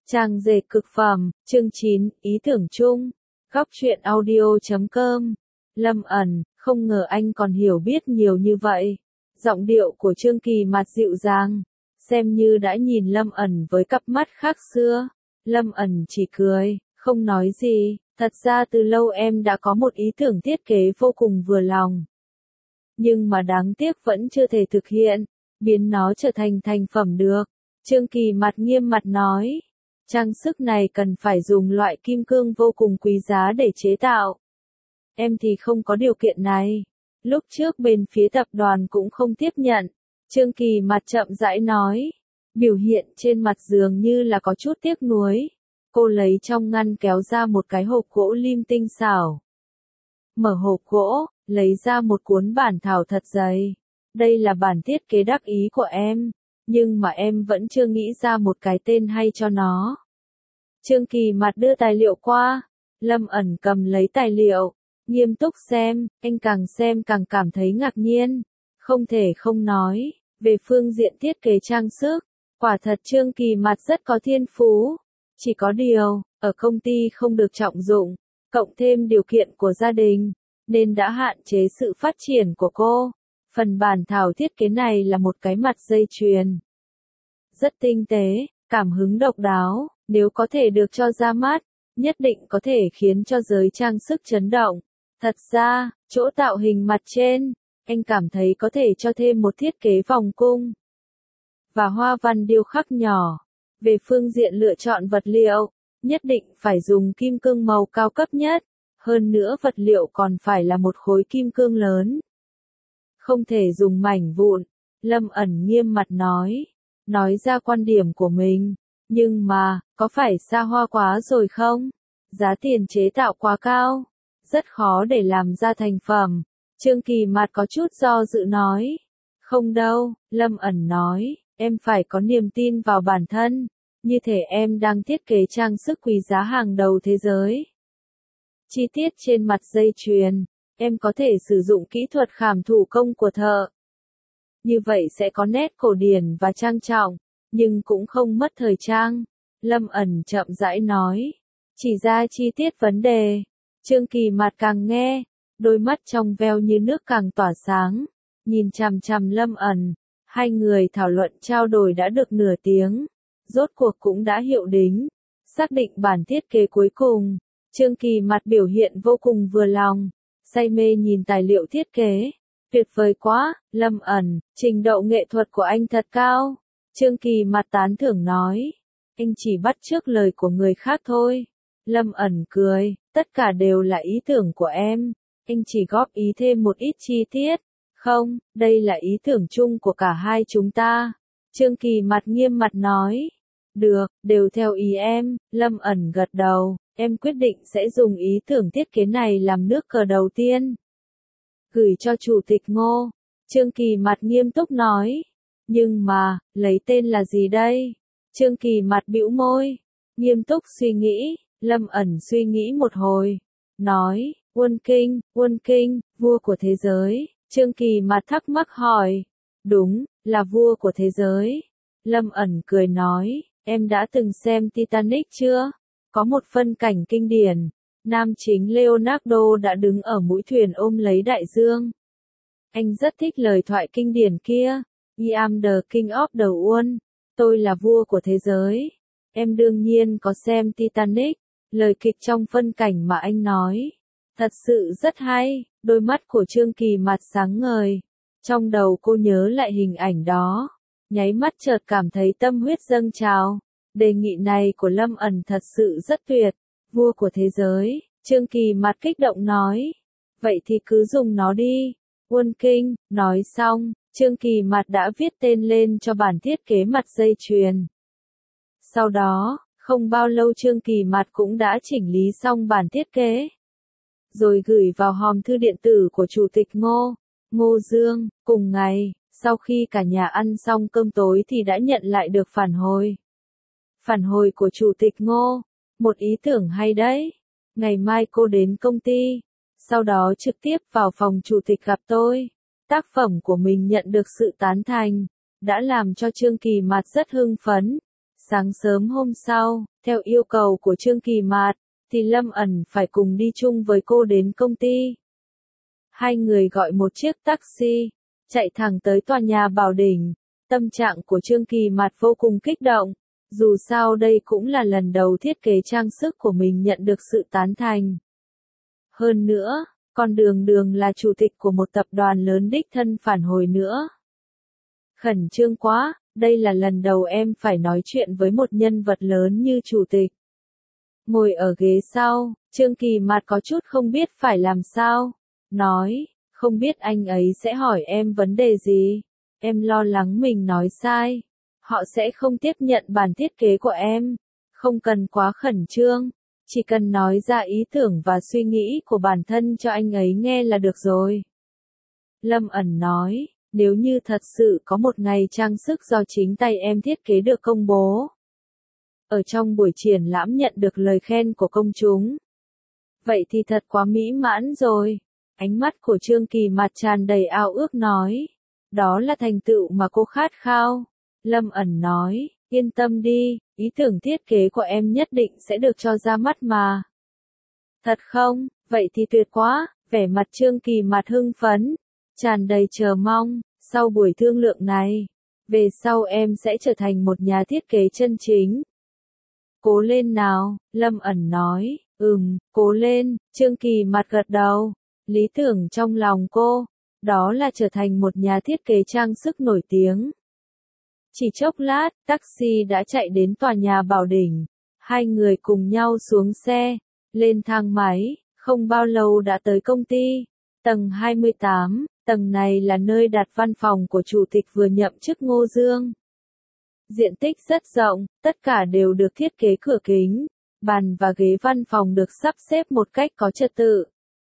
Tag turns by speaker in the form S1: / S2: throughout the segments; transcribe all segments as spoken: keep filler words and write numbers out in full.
S1: Trang dệt cực phẩm, chương chín, ý tưởng chung. Góc truyện audio chấm com. Lâm ẩn, không ngờ anh còn hiểu biết nhiều như vậy. Giọng điệu của Trương Kỳ Mạt dịu dàng, xem như đã nhìn Lâm ẩn với cặp mắt khác xưa. Lâm ẩn chỉ cười, không nói gì. Thật ra từ lâu em đã có một ý tưởng thiết kế vô cùng vừa lòng. Nhưng mà đáng tiếc vẫn chưa thể thực hiện, biến nó trở thành thành phẩm được. Trương Kỳ Mạt nghiêm mặt nói. Trang sức này cần phải dùng loại kim cương vô cùng quý giá để chế tạo. Em thì không có điều kiện này. Lúc trước bên phía tập đoàn cũng không tiếp nhận. Trương Kỳ Mạt chậm rãi nói. Biểu hiện trên mặt dường như là có chút tiếc nuối. Cô lấy trong ngăn kéo ra một cái hộp gỗ lim tinh xảo. Mở hộp gỗ, lấy ra một cuốn bản thảo thật dày. Đây là bản thiết kế đắc ý của em. Nhưng mà em vẫn chưa nghĩ ra một cái tên hay cho nó. Trương Kỳ Mạt đưa tài liệu qua. Lâm ẩn cầm lấy tài liệu. Nghiêm túc xem, anh càng xem càng cảm thấy ngạc nhiên. Không thể không nói, về phương diện thiết kế trang sức, quả thật Trương Kỳ Mạt rất có thiên phú. Chỉ có điều, ở công ty không được trọng dụng, cộng thêm điều kiện của gia đình, nên đã hạn chế sự phát triển của cô. Phần bản thảo thiết kế này là một cái mặt dây chuyền. Rất tinh tế, cảm hứng độc đáo, nếu có thể được cho ra mắt, nhất định có thể khiến cho giới trang sức chấn động. Thật ra, chỗ tạo hình mặt trên, anh cảm thấy có thể cho thêm một thiết kế vòng cung và hoa văn điêu khắc nhỏ. Về phương diện lựa chọn vật liệu, nhất định phải dùng kim cương màu cao cấp nhất, hơn nữa vật liệu còn phải là một khối kim cương lớn. Không thể dùng mảnh vụn, Lâm ẩn nghiêm mặt nói, nói ra quan điểm của mình, nhưng mà, có phải xa hoa quá rồi không? Giá tiền chế tạo quá cao, rất khó để làm ra thành phẩm. Trương Kỳ Mạt có chút do dự nói, không đâu, Lâm ẩn nói, em phải có niềm tin vào bản thân, như thể em đang thiết kế trang sức quý giá hàng đầu thế giới. Chi tiết trên mặt dây chuyền, em có thể sử dụng kỹ thuật khảm thủ công của thợ. Như vậy sẽ có nét cổ điển và trang trọng, nhưng cũng không mất thời trang. Lâm ẩn chậm rãi nói, chỉ ra chi tiết vấn đề. Trương Kỳ Mạt càng nghe, đôi mắt trong veo như nước càng tỏa sáng, nhìn chằm chằm Lâm ẩn. Hai người thảo luận trao đổi đã được nửa tiếng, rốt cuộc cũng đã hiệu đính, xác định bản thiết kế cuối cùng. Trương Kỳ Mạt biểu hiện vô cùng vừa lòng, say mê nhìn tài liệu thiết kế. Tuyệt vời quá, Lâm ẩn, trình độ nghệ thuật của anh thật cao. Trương Kỳ Mạt tán thưởng nói, anh chỉ bắt chước lời của người khác thôi. Lâm ẩn cười, tất cả đều là ý tưởng của em, anh chỉ góp ý thêm một ít chi tiết. Không, đây là ý tưởng chung của cả hai chúng ta. Trương Kỳ Mạt nghiêm mặt nói, được, đều theo ý em. Lâm ẩn gật đầu, em quyết định sẽ dùng ý tưởng thiết kế này làm nước cờ đầu tiên. Gửi cho Chủ tịch Ngô. Trương Kỳ Mạt nghiêm túc nói, nhưng mà, lấy tên là gì đây? Trương Kỳ Mạt bĩu môi, nghiêm túc suy nghĩ. Lâm ẩn suy nghĩ một hồi, nói, Quân Kinh, Quân Kinh, vua của thế giới. Trương Kỳ Mạt thắc mắc hỏi, đúng, là vua của thế giới. Lâm ẩn cười nói, em đã từng xem Titanic chưa? Có một phân cảnh kinh điển, nam chính Leonardo đã đứng ở mũi thuyền ôm lấy đại dương. Anh rất thích lời thoại kinh điển kia, I am the king of the world, tôi là vua của thế giới. Em đương nhiên có xem Titanic, lời kịch trong phân cảnh mà anh nói. Thật sự rất hay, đôi mắt của Trương Kỳ Mạt sáng ngời. Trong đầu cô nhớ lại hình ảnh đó, nháy mắt chợt cảm thấy tâm huyết dâng trào. Đề nghị này của Lâm ẩn thật sự rất tuyệt, vua của thế giới. Trương Kỳ Mạt kích động nói, vậy thì cứ dùng nó đi. Quân Kinh, nói xong, Trương Kỳ Mạt đã viết tên lên cho bản thiết kế mặt dây chuyền. Sau đó, không bao lâu Trương Kỳ Mạt cũng đã chỉnh lý xong bản thiết kế, rồi gửi vào hòm thư điện tử của Chủ tịch Ngô, Ngô Dương. Cùng ngày, sau khi cả nhà ăn xong cơm tối thì đã nhận lại được phản hồi. Phản hồi của Chủ tịch Ngô, một ý tưởng hay đấy. Ngày mai cô đến công ty, sau đó trực tiếp vào phòng Chủ tịch gặp tôi. Tác phẩm của mình nhận được sự tán thành, đã làm cho Trương Kỳ Mạt rất hưng phấn. Sáng sớm hôm sau, theo yêu cầu của Trương Kỳ Mạt, thì Lâm ẩn phải cùng đi chung với cô đến công ty. Hai người gọi một chiếc taxi, chạy thẳng tới tòa nhà Bảo Đỉnh. Tâm trạng của Trương Kỳ Mạt vô cùng kích động, dù sao đây cũng là lần đầu thiết kế trang sức của mình nhận được sự tán thành. Hơn nữa, còn đường đường là chủ tịch của một tập đoàn lớn đích thân phản hồi nữa. Khẩn trương quá, đây là lần đầu em phải nói chuyện với một nhân vật lớn như chủ tịch. Ngồi ở ghế sau, Trương Kỳ Mạt có chút không biết phải làm sao. Nói, không biết anh ấy sẽ hỏi em vấn đề gì. Em lo lắng mình nói sai. Họ sẽ không tiếp nhận bản thiết kế của em. Không cần quá khẩn trương. Chỉ cần nói ra ý tưởng và suy nghĩ của bản thân cho anh ấy nghe là được rồi. Lâm ẩn nói, nếu như thật sự có một ngày trang sức do chính tay em thiết kế được công bố. Ở trong buổi triển lãm nhận được lời khen của công chúng. Vậy thì thật quá mỹ mãn rồi. Ánh mắt của Trương Kỳ Mạt tràn đầy ao ước nói. Đó là thành tựu mà cô khát khao. Lâm ẩn nói, yên tâm đi, ý tưởng thiết kế của em nhất định sẽ được cho ra mắt mà. Thật không? Vậy thì tuyệt quá, vẻ mặt Trương Kỳ Mạt hưng phấn, tràn đầy chờ mong, sau buổi thương lượng này, về sau em sẽ trở thành một nhà thiết kế chân chính. Cố lên nào, Lâm ẩn nói, ừm, cố lên, Trương Kỳ Mạt gật đầu, lý tưởng trong lòng cô, đó là trở thành một nhà thiết kế trang sức nổi tiếng. Chỉ chốc lát, taxi đã chạy đến tòa nhà Bảo Đỉnh, hai người cùng nhau xuống xe, lên thang máy, không bao lâu đã tới công ty, tầng hai mươi tám, tầng này là nơi đặt văn phòng của chủ tịch vừa nhậm chức Ngô Dương. Diện tích rất rộng, tất cả đều được thiết kế cửa kính, bàn và ghế văn phòng được sắp xếp một cách có trật tự.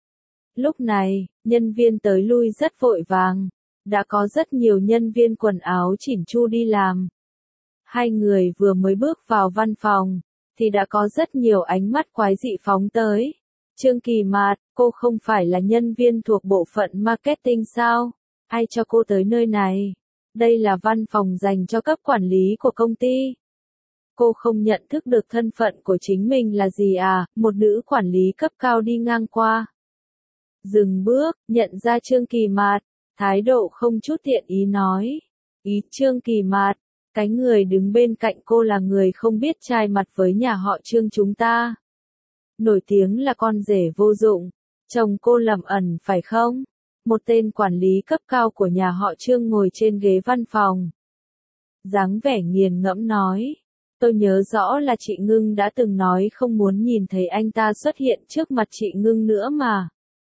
S1: Lúc này, nhân viên tới lui rất vội vàng, đã có rất nhiều nhân viên quần áo chỉn chu đi làm. Hai người vừa mới bước vào văn phòng, thì đã có rất nhiều ánh mắt quái dị phóng tới. Trương Kỳ Mạt, cô không phải là nhân viên thuộc bộ phận marketing sao? Ai cho cô tới nơi này? Đây là văn phòng dành cho cấp quản lý của công ty. Cô không nhận thức được thân phận của chính mình là gì à? Một nữ quản lý cấp cao đi ngang qua. Dừng bước, nhận ra Trương Kỳ Mạt, thái độ không chút thiện ý nói. Ý Trương Kỳ Mạt, cái người đứng bên cạnh cô là người không biết chai mặt với nhà họ Trương chúng ta. Nổi tiếng là con rể vô dụng, chồng cô Lâm ẩn phải không? Một tên quản lý cấp cao của nhà họ Trương ngồi trên ghế văn phòng. Dáng vẻ nghiền ngẫm nói. Tôi nhớ rõ là chị Ngưng đã từng nói không muốn nhìn thấy anh ta xuất hiện trước mặt chị Ngưng nữa mà.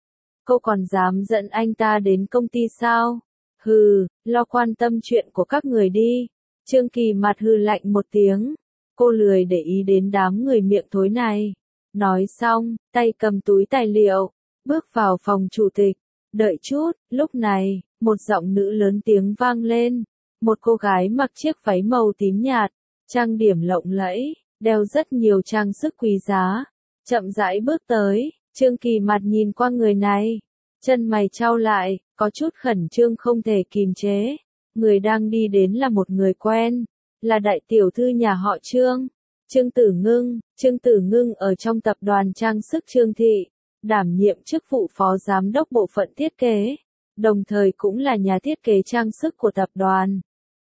S1: Cô còn dám dẫn anh ta đến công ty sao? Hừ, lo quan tâm chuyện của các người đi. Trương Kỳ Mạt hừ lạnh một tiếng. Cô lười để ý đến đám người miệng thối này. Nói xong, tay cầm túi tài liệu, bước vào phòng chủ tịch. Đợi chút, lúc này, một giọng nữ lớn tiếng vang lên. Một cô gái mặc chiếc váy màu tím nhạt, trang điểm lộng lẫy, đeo rất nhiều trang sức quý giá. Chậm rãi bước tới, Trương Kỳ Mạt nhìn qua người này. Chân mày chau lại, có chút khẩn trương không thể kìm chế. Người đang đi đến là một người quen, là đại tiểu thư nhà họ Trương. Trương Tử Ngưng, Trương Tử Ngưng ở trong tập đoàn trang sức Trương Thị, đảm nhiệm chức vụ phó giám đốc bộ phận thiết kế, đồng thời cũng là nhà thiết kế trang sức của tập đoàn.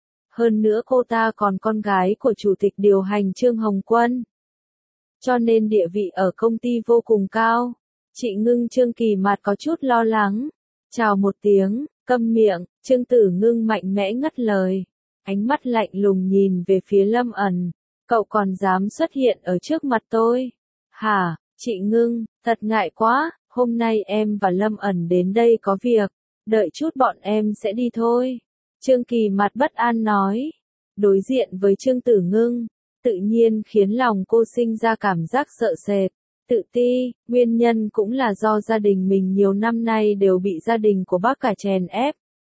S1: Hơn nữa cô ta còn con gái của chủ tịch điều hành Trương Hồng Quân. Cho nên địa vị ở công ty vô cùng cao. Chị Ngưng Trương Kỳ Mạt có chút lo lắng. Chào một tiếng, câm miệng, Trương Tử Ngưng mạnh mẽ ngắt lời. Ánh mắt lạnh lùng nhìn về phía Lâm ẩn. Cậu còn dám xuất hiện ở trước mặt tôi? Hả, chị Ngưng, thật ngại quá, hôm nay em và Lâm ẩn đến đây có việc, đợi chút bọn em sẽ đi thôi. Trương Kỳ Mạt bất an nói. Đối diện với Trương Tử Ngưng, tự nhiên khiến lòng cô sinh ra cảm giác sợ sệt, tự ti, nguyên nhân cũng là do gia đình mình nhiều năm nay đều bị gia đình của bác cả chèn ép.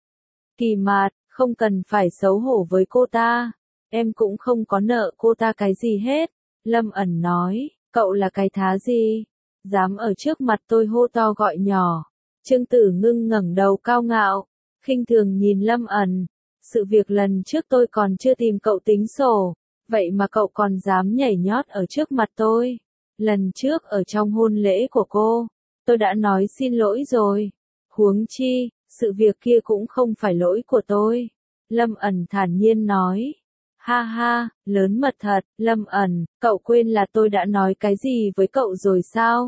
S1: Kỳ Mạt, không cần phải xấu hổ với cô ta, em cũng không có nợ cô ta cái gì hết. Lâm ẩn nói, cậu là cái thá gì? Dám ở trước mặt tôi hô to gọi nhỏ. Trương Tử Ngưng ngẩng đầu cao ngạo, khinh thường nhìn Lâm ẩn. Sự việc lần trước tôi còn chưa tìm cậu tính sổ, Vậy mà cậu còn dám nhảy nhót ở trước mặt tôi. Lần trước ở trong hôn lễ của cô, tôi đã nói xin lỗi rồi. Huống chi, sự việc kia cũng không phải lỗi của tôi. Lâm ẩn thản nhiên nói. Ha ha, lớn mật thật, Lâm ẩn, cậu quên là tôi đã nói cái gì với cậu rồi sao?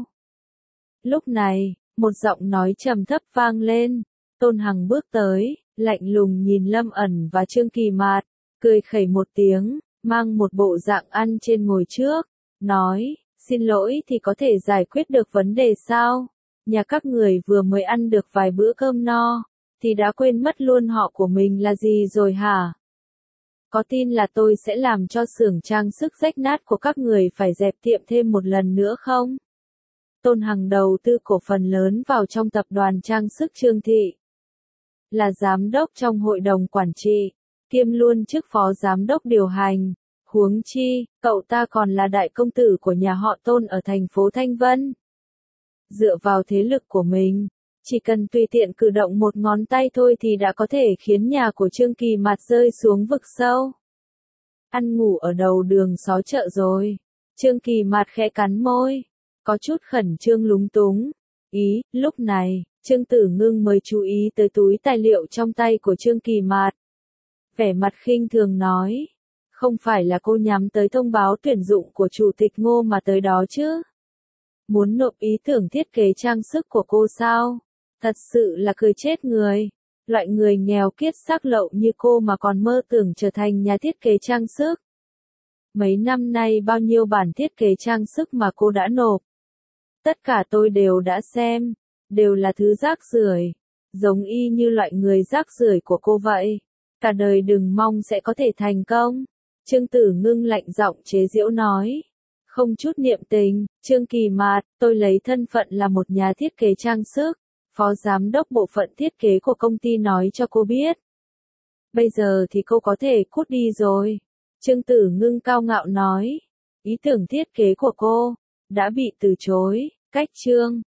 S1: Lúc này, một giọng nói trầm thấp vang lên. Tôn Hằng bước tới, lạnh lùng nhìn Lâm ẩn và Trương Kỳ Mạt, cười khẩy một tiếng, mang một bộ dạng ăn trên ngồi trước, nói, xin lỗi thì có thể giải quyết được vấn đề sao? Nhà các người vừa mới ăn được vài bữa cơm no, thì đã quên mất luôn họ của mình là gì rồi hả? Có tin là tôi sẽ làm cho xưởng trang sức rách nát của các người phải dẹp tiệm thêm một lần nữa không? Tôn Hằng đầu tư cổ phần lớn vào trong tập đoàn trang sức Trương Thị. Là giám đốc trong hội đồng quản trị, kiêm luôn chức phó giám đốc điều hành. Huống chi, cậu ta còn là đại công tử của nhà họ Tôn ở thành phố Thanh Vân. Dựa vào thế lực của mình, chỉ cần tùy tiện cử động một ngón tay thôi thì đã có thể khiến nhà của Trương Kỳ Mạt rơi xuống vực sâu. Ăn ngủ ở đầu đường xó chợ rồi. Trương Kỳ Mạt khẽ cắn môi, có chút khẩn trương lúng túng. Ý, lúc này, Trương Tử Ngưng mới chú ý tới túi tài liệu trong tay của Trương Kỳ Mạt. Vẻ mặt khinh thường nói, không phải là cô nhắm tới thông báo tuyển dụng của Chủ tịch Ngô mà tới đó chứ? Muốn nộp ý tưởng thiết kế trang sức của cô sao? Thật sự là cười chết người. Loại người nghèo kiết xác lậu như cô mà còn mơ tưởng trở thành nhà thiết kế trang sức. Mấy năm nay bao nhiêu bản thiết kế trang sức mà cô đã nộp. Tất cả tôi đều đã xem, đều là thứ rác rưởi, giống y như loại người rác rưởi của cô vậy. Cả đời đừng mong sẽ có thể thành công. Trương Tử Ngưng lạnh giọng chế giễu nói. Không chút niệm tình, Trương Kỳ Mạt, tôi lấy thân phận là một nhà thiết kế trang sức, phó giám đốc bộ phận thiết kế của công ty nói cho cô biết. Bây giờ thì cô có thể cút đi rồi. Trương Tử Ngưng cao ngạo nói. Ý tưởng thiết kế của cô đã bị từ chối. Cách chương